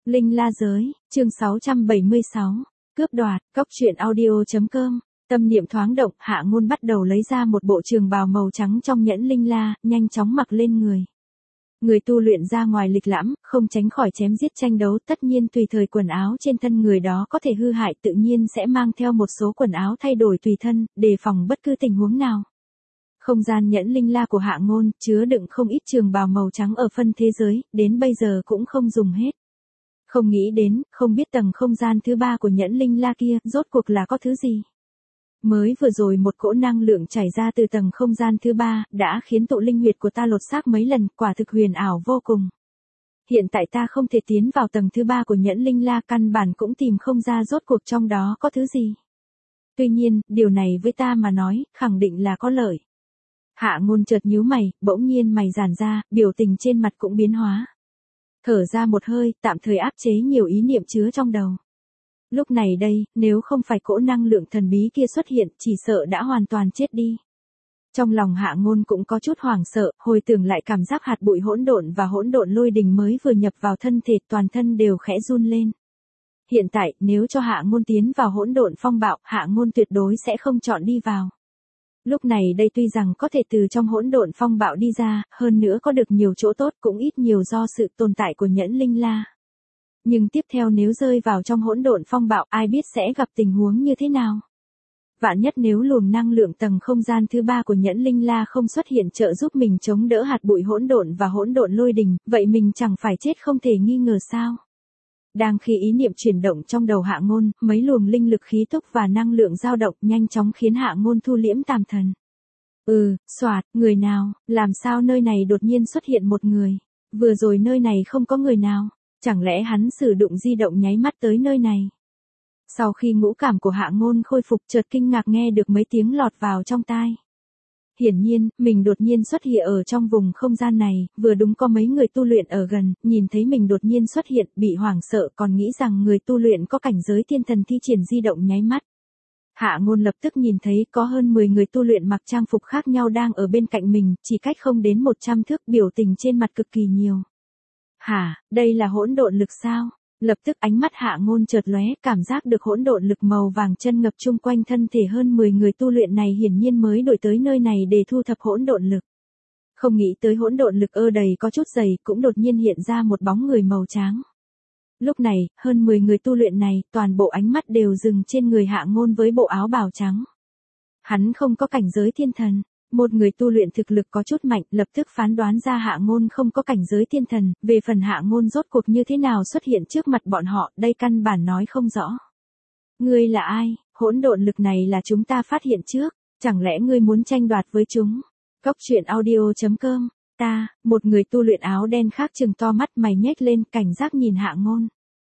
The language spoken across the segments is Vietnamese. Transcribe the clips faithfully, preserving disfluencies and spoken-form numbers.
Linh La Giới, chương sáu trăm bảy mươi sáu, cướp đoạt, cóc truyện audio.com. Tâm niệm thoáng động, Hạ Ngôn bắt đầu lấy ra một bộ trường bào màu trắng trong nhẫn linh la, nhanh chóng mặc lên người. Người tu luyện ra ngoài lịch lãm, không tránh khỏi chém giết tranh đấu, tất nhiên tùy thời quần áo trên thân người đó có thể hư hại, tự nhiên sẽ mang theo một số quần áo thay đổi tùy thân, đề phòng bất cứ tình huống nào. Không gian nhẫn linh la của Hạ Ngôn, chứa đựng không ít trường bào màu trắng ở phân thế giới, đến bây giờ cũng không dùng hết. Không nghĩ đến, không biết tầng không gian thứ ba của nhẫn linh la kia, rốt cuộc là có thứ gì. Mới vừa rồi một cỗ năng lượng chảy ra từ tầng không gian thứ ba, đã khiến tụ linh huyệt của ta lột xác mấy lần, quả thực huyền ảo vô cùng. Hiện tại ta không thể tiến vào tầng thứ ba của nhẫn linh la, căn bản cũng tìm không ra rốt cuộc trong đó có thứ gì. Tuy nhiên, điều này với ta mà nói, khẳng định là có lợi. Hạ Ngôn chợt nhíu mày, bỗng nhiên mày giãn ra, biểu tình trên mặt cũng biến hóa. Thở ra một hơi, tạm thời áp chế nhiều ý niệm chứa trong đầu. Lúc này đây, nếu không phải cỗ năng lượng thần bí kia xuất hiện, chỉ sợ đã hoàn toàn chết đi. Trong lòng Hạ Ngôn cũng có chút hoảng sợ, hồi tưởng lại cảm giác hạt bụi hỗn độn và hỗn độn lôi đình mới vừa nhập vào thân thể, toàn thân đều khẽ run lên. Hiện tại, nếu cho Hạ Ngôn tiến vào hỗn độn phong bạo, Hạ Ngôn tuyệt đối sẽ không chọn đi vào. Lúc này đây tuy rằng có thể từ trong hỗn độn phong bạo đi ra, hơn nữa có được nhiều chỗ tốt cũng ít nhiều do sự tồn tại của nhẫn linh la. Nhưng tiếp theo nếu rơi vào trong hỗn độn phong bạo, ai biết sẽ gặp tình huống như thế nào. Vạn nhất nếu luồng năng lượng tầng không gian thứ ba của nhẫn linh la không xuất hiện trợ giúp mình chống đỡ hạt bụi hỗn độn và hỗn độn lôi đình, vậy mình chẳng phải chết không thể nghi ngờ sao. Đang khi ý niệm chuyển động trong đầu Hạ Ngôn, mấy luồng linh lực khí túc và năng lượng dao động nhanh chóng khiến Hạ Ngôn thu liễm tàm thần. Ừ, xoạt, người nào, làm sao nơi này đột nhiên xuất hiện một người, vừa rồi nơi này không có người nào, chẳng lẽ hắn sử dụng di động nháy mắt tới nơi này. Sau khi ngũ cảm của Hạ Ngôn khôi phục, chợt kinh ngạc nghe được mấy tiếng lọt vào trong tai. Hiển nhiên, mình đột nhiên xuất hiện ở trong vùng không gian này, vừa đúng có mấy người tu luyện ở gần, nhìn thấy mình đột nhiên xuất hiện, bị hoảng sợ, còn nghĩ rằng người tu luyện có cảnh giới thiên thần thi triển di động nháy mắt. Hạ Ngôn lập tức nhìn thấy có hơn mười người tu luyện mặc trang phục khác nhau đang ở bên cạnh mình, chỉ cách không đến một trăm thước, biểu tình trên mặt cực kỳ nhiều. Hả, đây là hỗn độn lực sao? Lập tức ánh mắt Hạ Ngôn chợt lóe, cảm giác được hỗn độn lực màu vàng chân ngập chung quanh thân thể hơn mười người tu luyện này hiển nhiên mới đổi tới nơi này để thu thập hỗn độn lực. Không nghĩ tới hỗn độn lực ơ đầy có chút dày, cũng đột nhiên hiện ra một bóng người màu trắng. Lúc này, hơn mười người tu luyện này, toàn bộ ánh mắt đều dừng trên người Hạ Ngôn với bộ áo bào trắng. Hắn không có cảnh giới thiên thần. Một người tu luyện thực lực có chút mạnh, lập tức phán đoán ra Hạ Ngôn không có cảnh giới thiên thần, về phần Hạ Ngôn rốt cuộc như thế nào xuất hiện trước mặt bọn họ, đây căn bản nói không rõ. Ngươi là ai? Hỗn độn lực này là chúng ta phát hiện trước, chẳng lẽ ngươi muốn tranh đoạt với chúng? Cóc truyện audio.com. Ta, một người tu luyện áo đen khác trừng to mắt mày nhếch lên, cảnh giác nhìn Hạ Ngôn.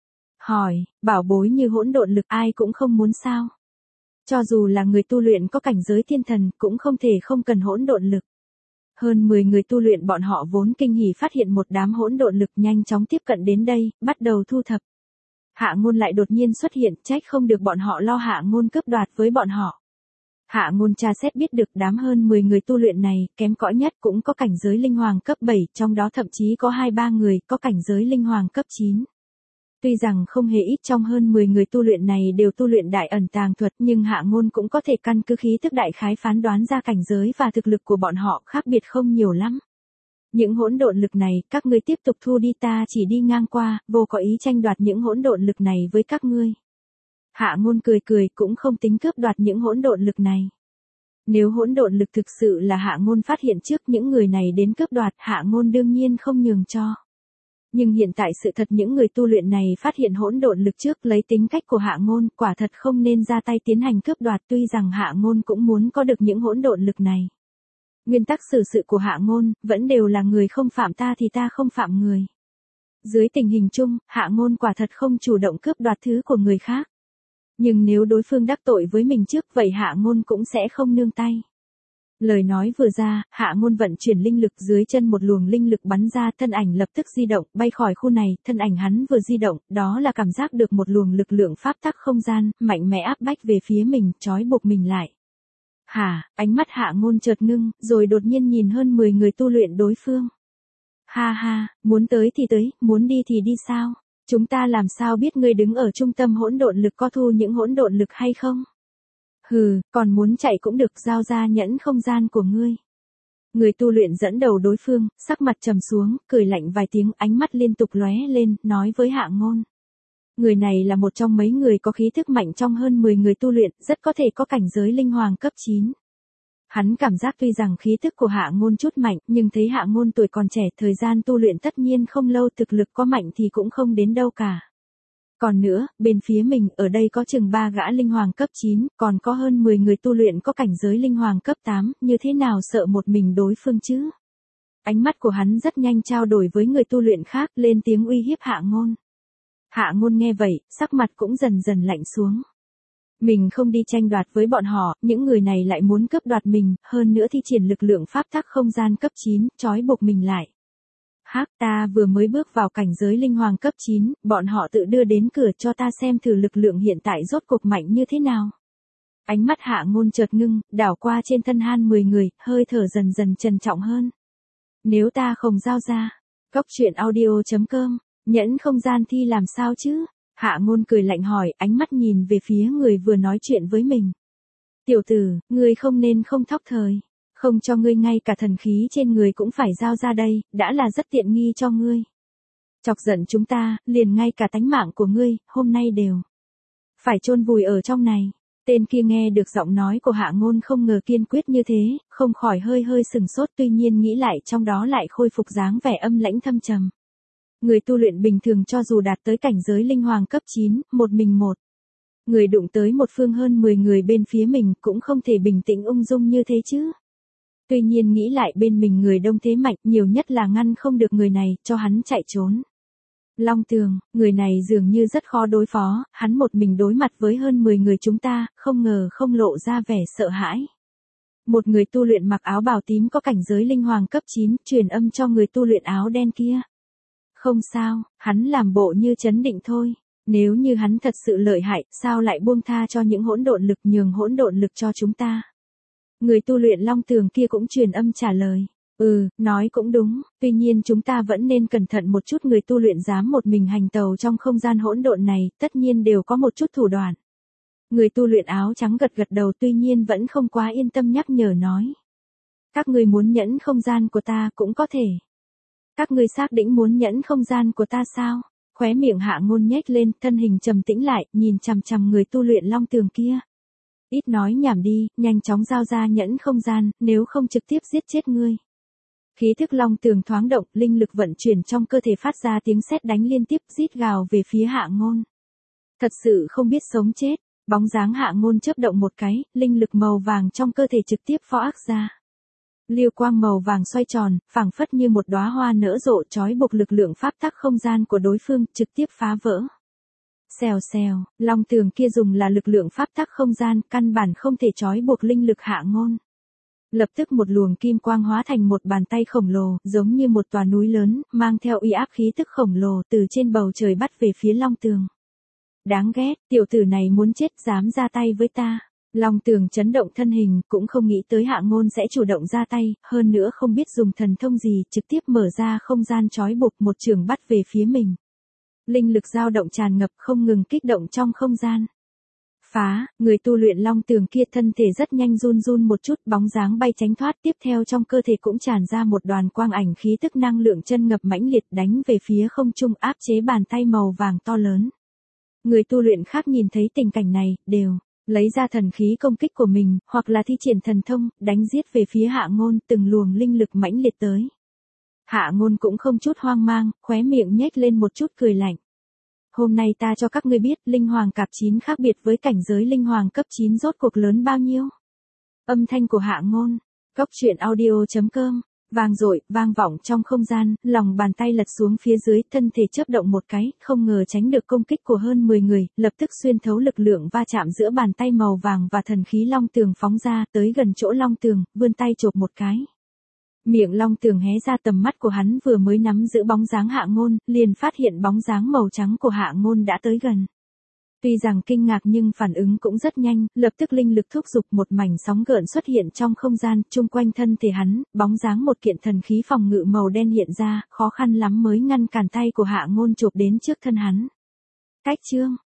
Hỏi, bảo bối như hỗn độn lực ai cũng không muốn sao? Cho dù là người tu luyện có cảnh giới thiên thần, cũng không thể không cần hỗn độn lực. Hơn mười người tu luyện bọn họ vốn kinh hỉ phát hiện một đám hỗn độn lực nhanh chóng tiếp cận đến đây, bắt đầu thu thập. Hạ Ngôn lại đột nhiên xuất hiện, trách không được bọn họ lo Hạ Ngôn cướp đoạt với bọn họ. Hạ Ngôn tra xét biết được đám hơn mười người tu luyện này, kém cỏi nhất cũng có cảnh giới linh hoàng cấp bảy, trong đó thậm chí có hai ba người có cảnh giới linh hoàng cấp chín. Tuy rằng không hề ít trong hơn mười người tu luyện này đều tu luyện đại ẩn tàng thuật, nhưng Hạ Ngôn cũng có thể căn cứ khí tức đại khái phán đoán ra cảnh giới và thực lực của bọn họ khác biệt không nhiều lắm. Những hỗn độn lực này, các ngươi tiếp tục thu đi, ta chỉ đi ngang qua, vô có ý tranh đoạt những hỗn độn lực này với các ngươi. Hạ Ngôn cười cười, cũng không tính cướp đoạt những hỗn độn lực này. Nếu hỗn độn lực thực sự là Hạ Ngôn phát hiện trước những người này đến cướp đoạt, Hạ Ngôn đương nhiên không nhường cho. Nhưng hiện tại sự thật những người tu luyện này phát hiện hỗn độn lực trước, lấy tính cách của Hạ Ngôn, quả thật không nên ra tay tiến hành cướp đoạt, tuy rằng Hạ Ngôn cũng muốn có được những hỗn độn lực này. Nguyên tắc xử sự của Hạ Ngôn, vẫn đều là người không phạm ta thì ta không phạm người. Dưới tình hình chung, Hạ Ngôn quả thật không chủ động cướp đoạt thứ của người khác. Nhưng nếu đối phương đắc tội với mình trước, vậy Hạ Ngôn cũng sẽ không nương tay. Lời nói vừa ra, Hạ Ngôn vận chuyển linh lực, dưới chân một luồng linh lực bắn ra, thân ảnh lập tức di động, bay khỏi khu này, thân ảnh hắn vừa di động, đó là cảm giác được một luồng lực lượng pháp tắc không gian, mạnh mẽ áp bách về phía mình, trói buộc mình lại. Hả, ánh mắt Hạ Ngôn chợt ngưng, rồi đột nhiên nhìn hơn mười người tu luyện đối phương. Ha ha, muốn tới thì tới, muốn đi thì đi sao? Chúng ta làm sao biết ngươi đứng ở trung tâm hỗn độn lực có thu những hỗn độn lực hay không? Hừ, còn muốn chạy cũng được, giao ra nhẫn không gian của ngươi. Người tu luyện dẫn đầu đối phương, sắc mặt trầm xuống, cười lạnh vài tiếng, ánh mắt liên tục lóe lên, nói với Hạ Ngôn. Người này là một trong mấy người có khí thức mạnh trong hơn mười người tu luyện, rất có thể có cảnh giới linh hoàng cấp chín. Hắn cảm giác tuy rằng khí thức của Hạ Ngôn chút mạnh, nhưng thấy Hạ Ngôn tuổi còn trẻ, thời gian tu luyện tất nhiên không lâu, thực lực có mạnh thì cũng không đến đâu cả. Còn nữa, bên phía mình, ở đây có chừng ba gã linh hoàng cấp chín, còn có hơn mười người tu luyện có cảnh giới linh hoàng cấp tám, như thế nào sợ một mình đối phương chứ? Ánh mắt của hắn rất nhanh trao đổi với người tu luyện khác, lên tiếng uy hiếp Hạ Ngôn. Hạ Ngôn nghe vậy, sắc mặt cũng dần dần lạnh xuống. Mình không đi tranh đoạt với bọn họ, những người này lại muốn cướp đoạt mình, hơn nữa thi triển lực lượng pháp tắc không gian cấp chín, trói buộc mình lại. Hắc, ta vừa mới bước vào cảnh giới linh hoàng cấp chín, bọn họ tự đưa đến cửa cho ta xem thử lực lượng hiện tại rốt cuộc mạnh như thế nào. Ánh mắt Hạ Ngôn chợt ngưng, đảo qua trên thân han mười người, hơi thở dần dần trầm trọng hơn. Nếu ta không giao ra, Cốc truyện audio chấm com, nhẫn không gian thi làm sao chứ? Hạ Ngôn cười lạnh hỏi, ánh mắt nhìn về phía người vừa nói chuyện với mình. Tiểu tử, ngươi không nên không thóc thời. Không cho ngươi ngay cả thần khí trên người cũng phải giao ra đây, đã là rất tiện nghi cho ngươi. Chọc giận chúng ta, liền ngay cả tánh mạng của ngươi, hôm nay đều phải chôn vùi ở trong này. Tên kia nghe được giọng nói của Hạ Ngôn không ngờ kiên quyết như thế, không khỏi hơi hơi sừng sốt, tuy nhiên nghĩ lại trong đó lại khôi phục dáng vẻ âm lãnh thâm trầm. Người tu luyện bình thường cho dù đạt tới cảnh giới linh hoàng cấp chín, một mình một người đụng tới một phương hơn mười người bên phía mình cũng không thể bình tĩnh ung dung như thế chứ. Tuy nhiên nghĩ lại bên mình người đông thế mạnh, nhiều nhất là ngăn không được người này, cho hắn chạy trốn. Long Tường, người này dường như rất khó đối phó, hắn một mình đối mặt với hơn mười người chúng ta, không ngờ không lộ ra vẻ sợ hãi. Một người tu luyện mặc áo bào tím có cảnh giới linh hoàng cấp chín, truyền âm cho người tu luyện áo đen kia. Không sao, hắn làm bộ như trấn định thôi. Nếu như hắn thật sự lợi hại, sao lại buông tha cho những hỗn độn lực, nhường hỗn độn lực cho chúng ta? Người tu luyện Long Tường kia cũng truyền âm trả lời. Ừ, nói cũng đúng, tuy nhiên chúng ta vẫn nên cẩn thận một chút, người tu luyện dám một mình hành tàu trong không gian hỗn độn này, tất nhiên đều có một chút thủ đoạn. Người tu luyện áo trắng gật gật đầu, tuy nhiên vẫn không quá yên tâm nhắc nhở nói. Các ngươi muốn nhẫn không gian của ta cũng có thể. Các ngươi xác định muốn nhẫn không gian của ta sao? Khóe miệng Hạ Ngôn nhếch lên, thân hình trầm tĩnh lại, nhìn chằm chằm người tu luyện Long Tường kia. Ít nói nhảm đi, nhanh chóng giao ra nhẫn không gian, nếu không trực tiếp giết chết ngươi. Khí thức Long Tường thoáng động, linh lực vận chuyển trong cơ thể phát ra tiếng sét đánh liên tiếp, rít gào về phía Hạ Ngôn. Thật sự không biết sống chết, bóng dáng Hạ Ngôn chớp động một cái, linh lực màu vàng trong cơ thể trực tiếp phó ác ra. Liêu quang màu vàng xoay tròn, phảng phất như một đóa hoa nở rộ, trói buộc lực lượng pháp tắc không gian của đối phương, trực tiếp phá vỡ. Xèo xèo, Long Tường kia dùng là lực lượng pháp tắc không gian, căn bản không thể trói buộc linh lực Hạ Ngôn. Lập tức một luồng kim quang hóa thành một bàn tay khổng lồ, giống như một tòa núi lớn, mang theo uy áp khí tức khổng lồ từ trên bầu trời bắt về phía Long Tường. Đáng ghét, tiểu tử này muốn chết, dám ra tay với ta. Long Tường chấn động thân hình, cũng không nghĩ tới Hạ Ngôn sẽ chủ động ra tay, hơn nữa không biết dùng thần thông gì, trực tiếp mở ra không gian trói buộc, một trường bắt về phía mình. Linh lực dao động tràn ngập, không ngừng kích động trong không gian. Phá, người tu luyện Long Tường kia thân thể rất nhanh run run một chút, bóng dáng bay tránh thoát, tiếp theo trong cơ thể cũng tràn ra một đoàn quang ảnh khí tức năng lượng chân ngập mãnh liệt, đánh về phía không trung, áp chế bàn tay màu vàng to lớn. Người tu luyện khác nhìn thấy tình cảnh này, đều lấy ra thần khí công kích của mình, hoặc là thi triển thần thông, đánh giết về phía Hạ Ngôn, từng luồng linh lực mãnh liệt tới. Hạ Ngôn cũng không chút hoang mang, khóe miệng nhếch lên một chút cười lạnh. Hôm nay ta cho các ngươi biết, linh hoàng cấp chín khác biệt với cảnh giới linh hoàng cấp chín rốt cuộc lớn bao nhiêu. Âm thanh của Hạ Ngôn, Cốc truyện audio chấm com, vang dội, vang vọng trong không gian, lòng bàn tay lật xuống phía dưới, thân thể chớp động một cái, không ngờ tránh được công kích của hơn mười người, lập tức xuyên thấu lực lượng va chạm giữa bàn tay màu vàng và thần khí Long Tường phóng ra, tới gần chỗ Long Tường, vươn tay chộp một cái. Miệng Long Tường hé ra, tầm mắt của hắn vừa mới nắm giữ bóng dáng Hạ Ngôn, liền phát hiện bóng dáng màu trắng của Hạ Ngôn đã tới gần. Tuy rằng kinh ngạc nhưng phản ứng cũng rất nhanh, lập tức linh lực thúc giục một mảnh sóng gợn xuất hiện trong không gian, chung quanh thân thể hắn, bóng dáng một kiện thần khí phòng ngự màu đen hiện ra, khó khăn lắm mới ngăn cản tay của Hạ Ngôn chộp đến trước thân hắn. Cách chương